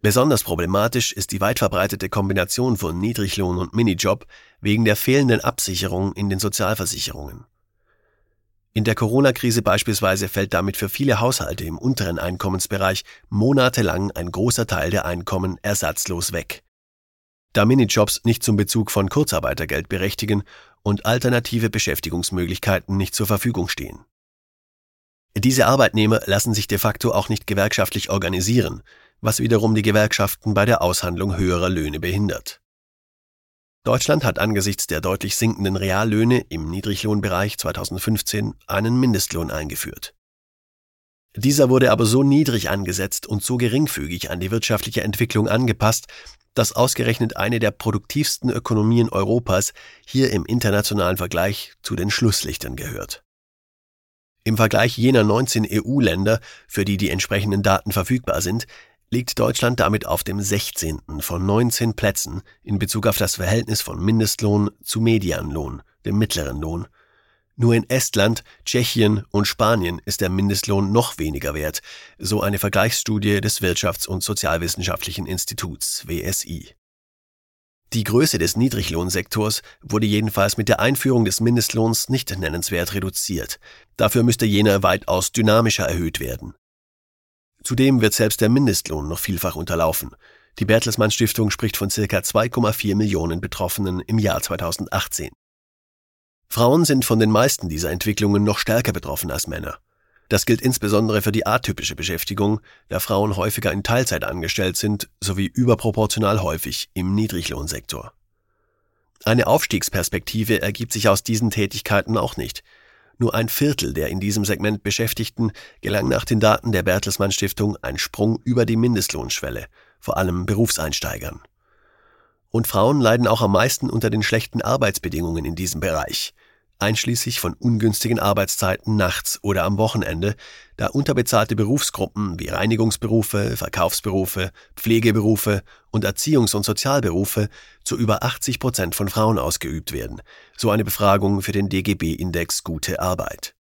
Besonders problematisch ist die weit verbreitete Kombination von Niedriglohn und Minijob wegen der fehlenden Absicherung in den Sozialversicherungen. In der Corona-Krise beispielsweise fällt damit für viele Haushalte im unteren Einkommensbereich monatelang ein großer Teil der Einkommen ersatzlos weg, da Minijobs nicht zum Bezug von Kurzarbeitergeld berechtigen und alternative Beschäftigungsmöglichkeiten nicht zur Verfügung stehen. Diese Arbeitnehmer lassen sich de facto auch nicht gewerkschaftlich organisieren, was wiederum die Gewerkschaften bei der Aushandlung höherer Löhne behindert. Deutschland hat angesichts der deutlich sinkenden Reallöhne im Niedriglohnbereich 2015 einen Mindestlohn eingeführt. Dieser wurde aber so niedrig angesetzt und so geringfügig an die wirtschaftliche Entwicklung angepasst, dass ausgerechnet eine der produktivsten Ökonomien Europas hier im internationalen Vergleich zu den Schlusslichtern gehört. Im Vergleich jener 19 EU-Länder, für die die entsprechenden Daten verfügbar sind, liegt Deutschland damit auf dem 16. von 19 Plätzen in Bezug auf das Verhältnis von Mindestlohn zu Medianlohn, dem mittleren Lohn. Nur in Estland, Tschechien und Spanien ist der Mindestlohn noch weniger wert, so eine Vergleichsstudie des Wirtschafts- und Sozialwissenschaftlichen Instituts WSI. Die Größe des Niedriglohnsektors wurde jedenfalls mit der Einführung des Mindestlohns nicht nennenswert reduziert. Dafür müsste jener weitaus dynamischer erhöht werden. Zudem wird selbst der Mindestlohn noch vielfach unterlaufen. Die Bertelsmann Stiftung spricht von ca. 2,4 Millionen Betroffenen im Jahr 2018. Frauen sind von den meisten dieser Entwicklungen noch stärker betroffen als Männer. Das gilt insbesondere für die atypische Beschäftigung, da Frauen häufiger in Teilzeit angestellt sind, sowie überproportional häufig im Niedriglohnsektor. Eine Aufstiegsperspektive ergibt sich aus diesen Tätigkeiten auch nicht. Nur ein Viertel der in diesem Segment Beschäftigten gelang nach den Daten der Bertelsmann Stiftung ein Sprung über die Mindestlohnschwelle, vor allem Berufseinsteigern. Und Frauen leiden auch am meisten unter den schlechten Arbeitsbedingungen in diesem Bereich, einschließlich von ungünstigen Arbeitszeiten nachts oder am Wochenende, da unterbezahlte Berufsgruppen wie Reinigungsberufe, Verkaufsberufe, Pflegeberufe und Erziehungs- und Sozialberufe zu über 80% von Frauen ausgeübt werden, so eine Befragung für den DGB-Index Gute Arbeit.